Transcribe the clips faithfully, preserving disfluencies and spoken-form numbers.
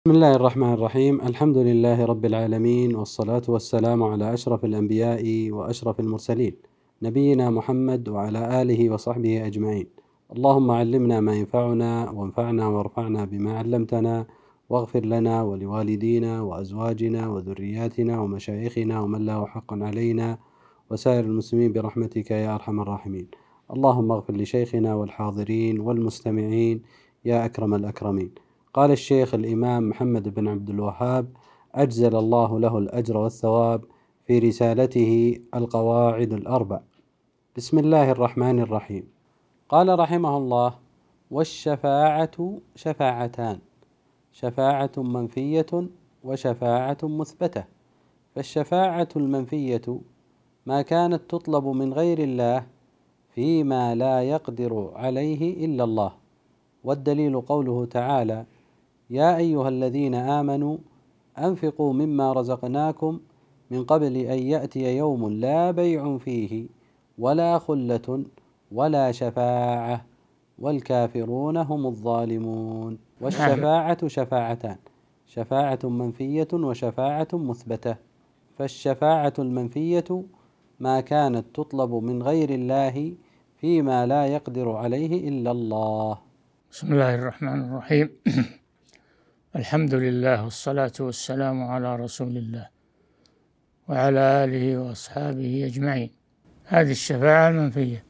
بسم الله الرحمن الرحيم. الحمد لله رب العالمين، والصلاة والسلام على أشرف الأنبياء وأشرف المرسلين، نبينا محمد وعلى آله وصحبه أجمعين. اللهم علمنا ما ينفعنا وانفعنا وارفعنا بما علمتنا، واغفر لنا ولوالدينا وأزواجنا وذرياتنا ومشايخنا ومن له حق علينا وسائر المسلمين برحمتك يا أرحم الراحمين. اللهم اغفر لشيخنا والحاضرين والمستمعين يا أكرم الأكرمين. قال الشيخ الإمام محمد بن عبد الوهاب أجزل الله له الأجر والثواب في رسالته القواعد الأربع. بسم الله الرحمن الرحيم. قال رحمه الله: والشفاعة شفاعتان، شفاعة منفية وشفاعة مثبتة. فالشفاعة المنفية ما كانت تطلب من غير الله فيما لا يقدر عليه إلا الله، والدليل قوله تعالى: يا أيها الذين آمنوا أنفقوا مما رزقناكم من قبل أن يأتي يوم لا بيع فيه ولا خلة ولا شفاعة والكافرون هم الظالمون. والشفاعة شفاعتان، شفاعة منفية وشفاعة مثبتة. فالشفاعة المنفية ما كانت تطلب من غير الله فيما لا يقدر عليه إلا الله. بسم الله الرحمن الرحيم. الحمد لله والصلاة والسلام على رسول الله وعلى آله وأصحابه أجمعين. هذه الشفاعة المنفية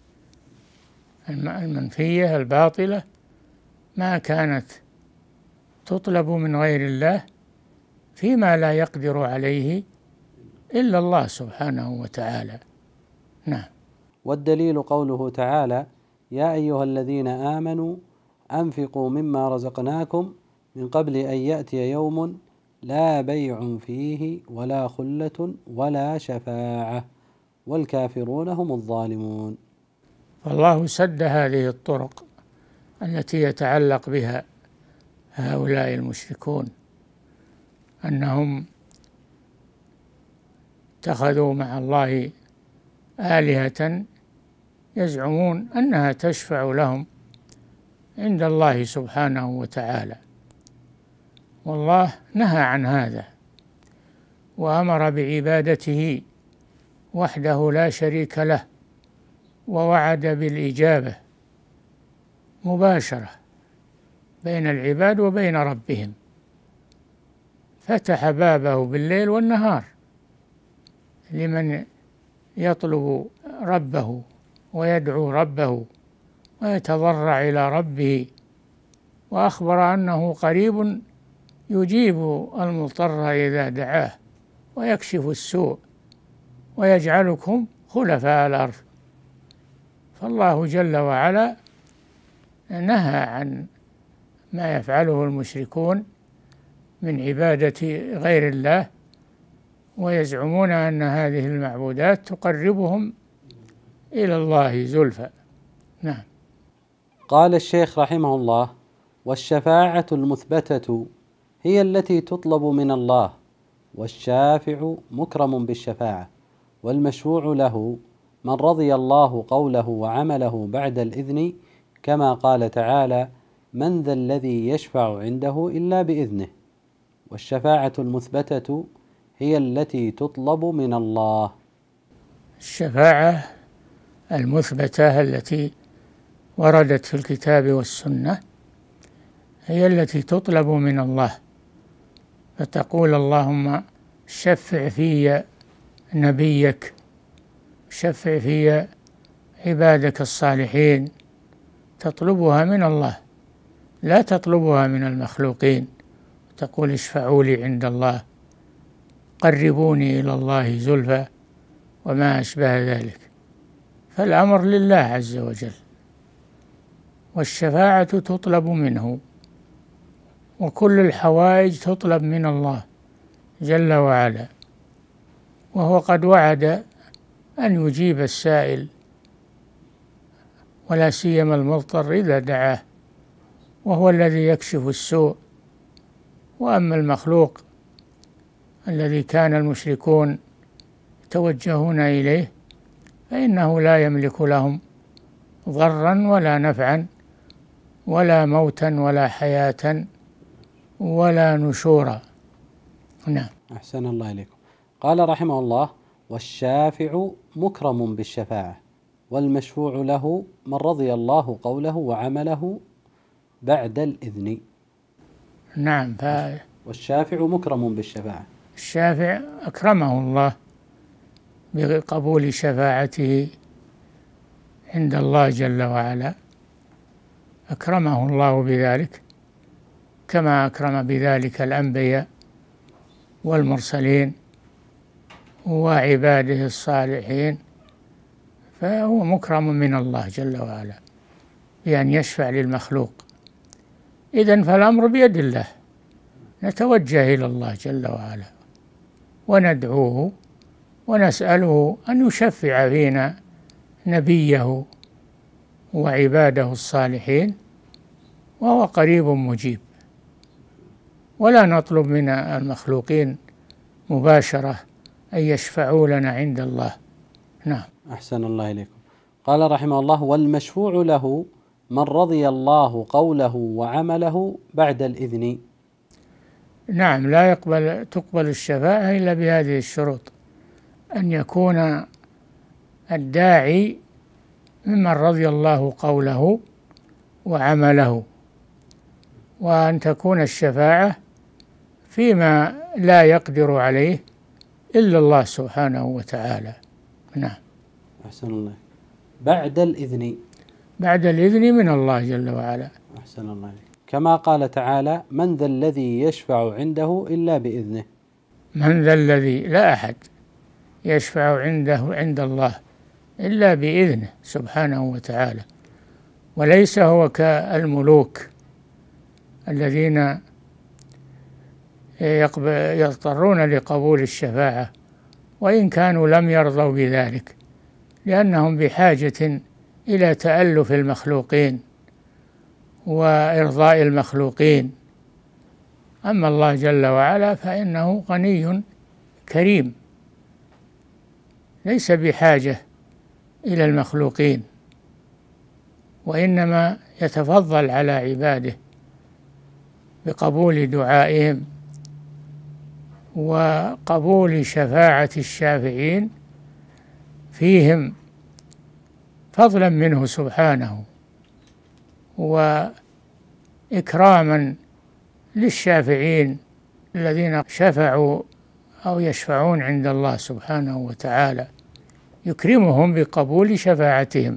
المنفية الباطلة ما كانت تطلب من غير الله فيما لا يقدر عليه إلا الله سبحانه وتعالى. نعم. والدليل قوله تعالى: يا أيها الذين آمنوا أنفقوا مما رزقناكم من قبل أن يأتي يوم لا بيع فيه ولا خلة ولا شفاعة والكافرون هم الظالمون. فالله سد هذه الطرق التي يتعلق بها هؤلاء المشركون، أنهم اتخذوا مع الله آلهة يزعمون أنها تشفع لهم عند الله سبحانه وتعالى، والله نهى عن هذا وأمر بعبادته وحده لا شريك له، ووعد بالإجابة مباشرة بين العباد وبين ربهم، فتح بابه بالليل والنهار لمن يطلب ربه ويدعو ربه ويتضرع إلى ربه، وأخبر أنه قريب يجيب المضطر إذا دعاه ويكشف السوء ويجعلكم خلفاء الأرض. فالله جل وعلا نهى عن ما يفعله المشركون من عبادة غير الله، ويزعمون أن هذه المعبودات تقربهم إلى الله زلفى. نعم. قال الشيخ رحمه الله: والشفاعة المثبتة هي التي تطلب من الله، والشافع مكرم بالشفاعة، والمشفوع له من رضي الله قوله وعمله بعد الإذن، كما قال تعالى: من ذا الذي يشفع عنده إلا بإذنه. والشفاعة المثبتة هي التي تطلب من الله. الشفاعة المثبتة التي وردت في الكتاب والسنة هي التي تطلب من الله، فتقول: اللهم شفع في نبيك، شفع في عبادك الصالحين. تطلبها من الله، لا تطلبها من المخلوقين، تقول: اشفعوا لي عند الله، قربوني إلى الله زلفى، وما أشبه ذلك. فالأمر لله عز وجل، والشفاعة تطلب منه، وكل الحوائج تطلب من الله جل وعلا، وهو قد وعد أن يجيب السائل ولا سيما المضطر إذا دعاه، وهو الذي يكشف السوء. وأما المخلوق الذي كان المشركون يتوجهون إليه فإنه لا يملك لهم ضرا ولا نفعا ولا موتا ولا حياة ولا نشورا. نعم. أحسن الله إليكم. قال رحمه الله: والشافع مكرم بالشفاعة، والمشفوع له من رضي الله قوله وعمله بعد الإذن. نعم. والشافع مكرم بالشفاعة، الشافع أكرمه الله بقبول شفاعته عند الله جل وعلا، أكرمه الله بذلك كما أكرم بذلك الأنبياء والمرسلين وعباده الصالحين، فهو مكرم من الله جل وعلا بأن يشفع للمخلوق. إذن فالأمر بيد الله، نتوجه إلى الله جل وعلا وندعوه ونسأله أن يشفع فينا نبيه وعباده الصالحين، وهو قريب مجيب، ولا نطلب من المخلوقين مباشرة أن يشفعوا لنا عند الله. نعم. أحسن الله إليكم. قال رحمه الله: والمشفوع له من رضي الله قوله وعمله بعد الإذن. نعم، لا يقبل تقبل الشفاعة إلا بهذه الشروط: أن يكون الداعي ممن رضي الله قوله وعمله، وأن تكون الشفاعة فيما لا يقدر عليه إلا الله سبحانه وتعالى. نعم. أحسن الله. بعد الإذن، بعد الإذن من الله جل وعلا. أحسن الله عليك. كما قال تعالى: من ذا الذي يشفع عنده إلا بإذنه. من ذا الذي، لا أحد يشفع عنده عند الله إلا بإذنه سبحانه وتعالى، وليس هو كالملوك الذين يضطرون لقبول الشفاعة وإن كانوا لم يرضوا بذلك، لأنهم بحاجة إلى تألف المخلوقين وإرضاء المخلوقين. أما الله جل وعلا فإنه غني كريم، ليس بحاجة إلى المخلوقين، وإنما يتفضل على عباده بقبول دعائهم وقبول شفاعة الشافعين فيهم فضلا منه سبحانه، وإكراما للشافعين الذين شفعوا أو يشفعون عند الله سبحانه وتعالى، يكرمهم بقبول شفاعتهم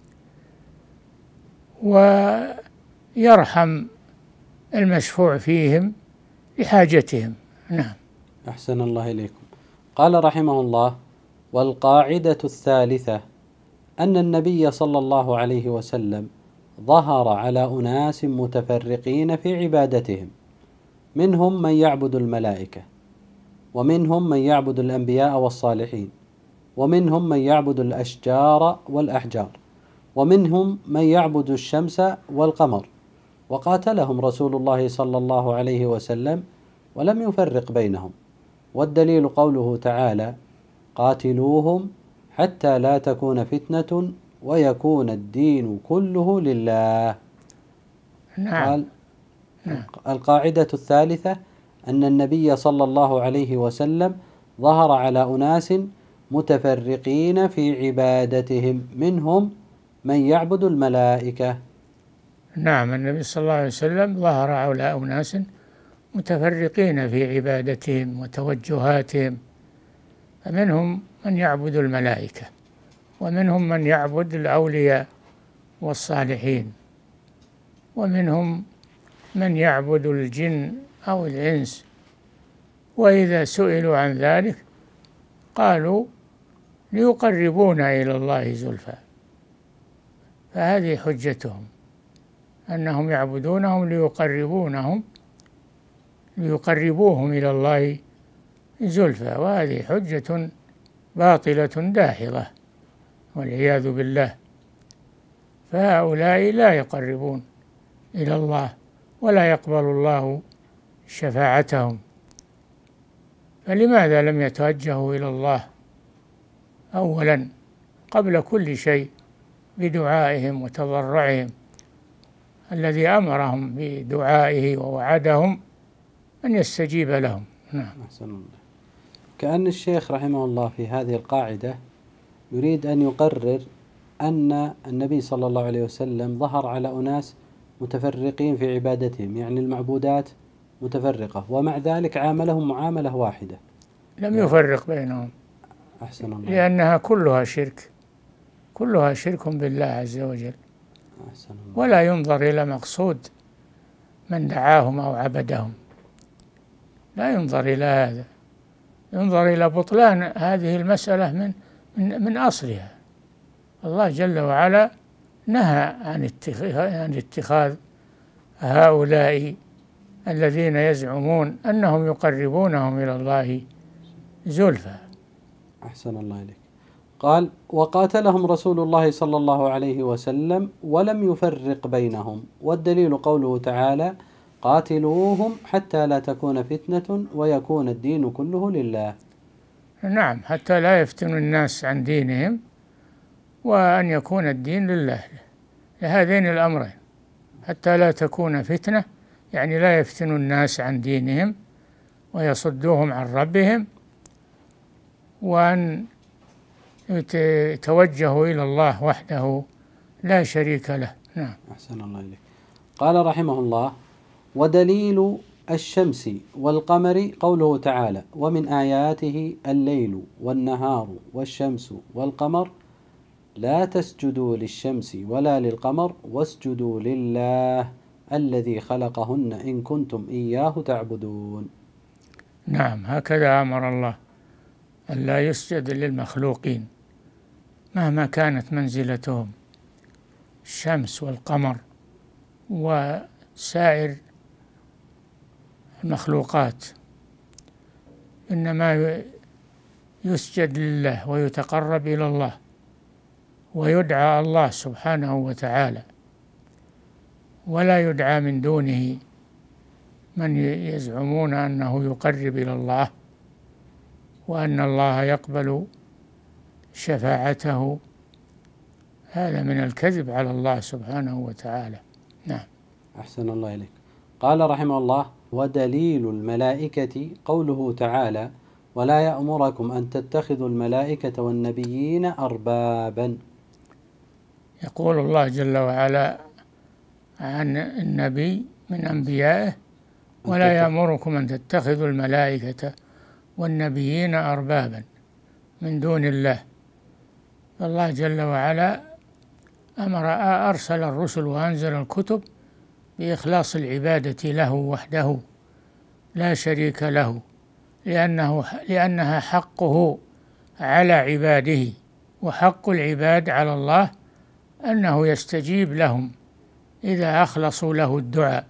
ويرحم المشفوع فيهم لحاجتهم. نعم. أحسن الله إليكم. قال رحمه الله: والقاعدة الثالثة أن النبي صلى الله عليه وسلم ظهر على أناس متفرقين في عبادتهم، منهم من يعبد الملائكة، ومنهم من يعبد الأنبياء والصالحين، ومنهم من يعبد الأشجار والأحجار، ومنهم من يعبد الشمس والقمر، وقاتلهم رسول الله صلى الله عليه وسلم ولم يفرق بينهم. والدليل قوله تعالى: قاتلوهم حتى لا تكون فتنة ويكون الدين كله لله. نعم. قال: نعم. القاعدة الثالثة أن النبي صلى الله عليه وسلم ظهر على أناس متفرقين في عبادتهم، منهم من يعبد الملائكة. نعم، النبي صلى الله عليه وسلم ظهر على أناس متفرقين في عبادتهم وتوجهاتهم، فمنهم من يعبد الملائكة، ومنهم من يعبد الأولياء والصالحين، ومنهم من يعبد الجن أو الإنس، وإذا سئلوا عن ذلك قالوا ليقربونا إلى الله زلفى، فهذه حجتهم أنهم يعبدونهم ليقربونهم ليقربوهم إلى الله زلفى، وهذه حجة باطلة داحضة والعياذ بالله. فهؤلاء لا يقربون إلى الله ولا يقبل الله شفاعتهم، فلماذا لم يتوجهوا إلى الله أولا قبل كل شيء بدعائهم وتضرعهم الذي أمرهم بدعائه ووعدهم أن يستجيب لهم. نعم. أحسن الله. كأن الشيخ رحمه الله في هذه القاعدة يريد أن يقرر أن النبي صلى الله عليه وسلم ظهر على أناس متفرقين في عبادتهم، يعني المعبودات متفرقة، ومع ذلك عاملهم معاملة واحدة، لم يفرق بينهم. أحسن الله. لأنها كلها شرك، كلها شرك بالله عز وجل. أحسن الله. ولا ينظر إلى مقصود من دعاهم أو عبدهم، لا ينظر إلى هذا، ينظر إلى بطلان هذه المسألة من من, من أصلها. الله جل وعلا نهى عن اتخاذ, عن اتخاذ هؤلاء الذين يزعمون أنهم يقربونهم إلى الله زلفى. أحسن الله إليك. قال: وقاتلهم رسول الله صلى الله عليه وسلم ولم يفرق بينهم، والدليل قوله تعالى: قاتلوهم حتى لا تكون فتنة ويكون الدين كله لله. نعم، حتى لا يفتن الناس عن دينهم وأن يكون الدين لله، لهذين الأمرين، حتى لا تكون فتنة يعني لا يفتن الناس عن دينهم ويصدوهم عن ربهم، وأن يتوجهوا إلى الله وحده لا شريك له. نعم. أحسن الله إليك. قال رحمه الله: ودليل الشمس والقمر قوله تعالى: ومن آياته الليل والنهار والشمس والقمر لا تسجدوا للشمس ولا للقمر واسجدوا لله الذي خلقهن إن كنتم إياه تعبدون. نعم، هكذا أمر الله أن لا يسجد للمخلوقين مهما كانت منزلتهم، الشمس والقمر وسائر المخلوقات، إنما يسجد لله ويتقرب إلى الله ويدعى الله سبحانه وتعالى، ولا يدعى من دونه من يزعمون أنه يقرب إلى الله وأن الله يقبل شفاعته. هذا من الكذب على الله سبحانه وتعالى. نعم. أحسن الله إليك. قال رحمه الله: ودليل الملائكة قوله تعالى: ولا يأمركم أن تتخذوا الملائكة والنبيين أربابا. يقول الله جل وعلا عن النبي من أنبيائه: ولا يأمركم أن تتخذوا الملائكة والنبيين أربابا من دون الله. فالله جل وعلا أمر أرسل الرسل وأنزل الكتب بإخلاص العبادة له وحده لا شريك له، لأنه لأنها حقه على عباده، وحق العباد على الله أنه يستجيب لهم إذا أخلصوا له الدعاء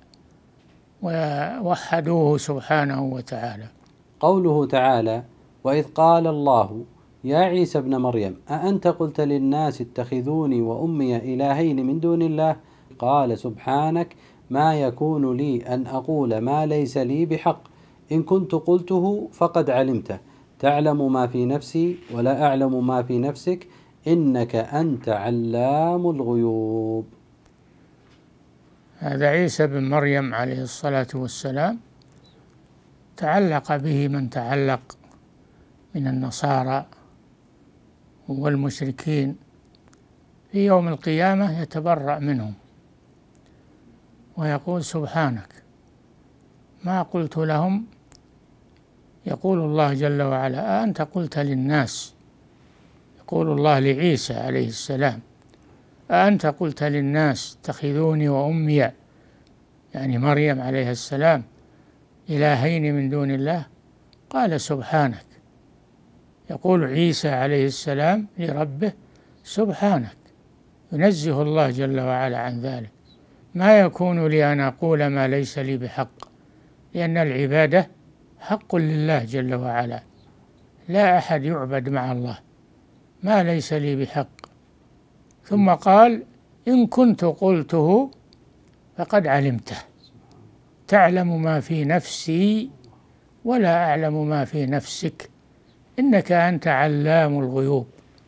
ووحدوه سبحانه وتعالى. قوله تعالى: وإذ قال الله يا عيسى ابن مريم أأنت قلت للناس اتخذوني وأمي إلهين من دون الله؟ قال سبحانك ما يكون لي أن أقول ما ليس لي بحق، إن كنت قلته فقد علمته، تعلم ما في نفسي ولا أعلم ما في نفسك، إنك أنت علام الغيوب. هذا عيسى بن مريم عليه الصلاة والسلام تعلق به من تعلق من النصارى والمشركين، في يوم القيامة يتبرأ منهم ويقول سبحانك ما قلت لهم. يقول الله جل وعلا: أأنت قلت للناس، يقول الله لعيسى عليه السلام: أأنت قلت للناس اتخذوني وأمي، يعني مريم عليه السلام، إلهين من دون الله؟ قال سبحانك. يقول عيسى عليه السلام لربه: سبحانك، ينزه الله جل وعلا عن ذلك، ما يكون لي أن أقول ما ليس لي بحق، لأن العبادة حق لله جل وعلا، لا أحد يعبد مع الله ما ليس لي بحق. ثم قال: إن كنت قلته فقد علمته، تعلم ما في نفسي ولا أعلم ما في نفسك، إنك أنت علام الغيوب.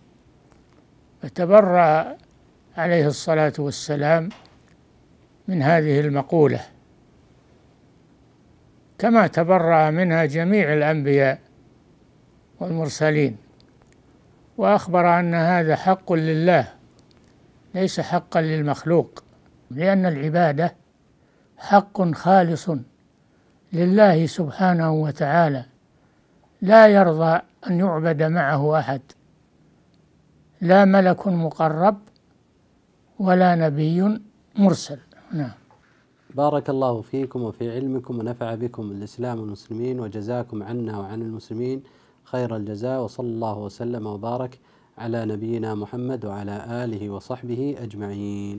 فتبرأ عليه الصلاة والسلام من هذه المقولة، كما تبرأ منها جميع الأنبياء والمرسلين، وأخبر أن هذا حق لله ليس حقا للمخلوق، لأن العبادة حق خالص لله سبحانه وتعالى، لا يرضى أن يعبد معه أحد، لا ملك مقرب ولا نبي مرسل. نعم. بارك الله فيكم وفي علمكم ونفع بكم الإسلام والمسلمين، وجزاكم عنا وعن المسلمين خير الجزاء، وصلى الله وسلم وبارك على نبينا محمد وعلى آله وصحبه أجمعين.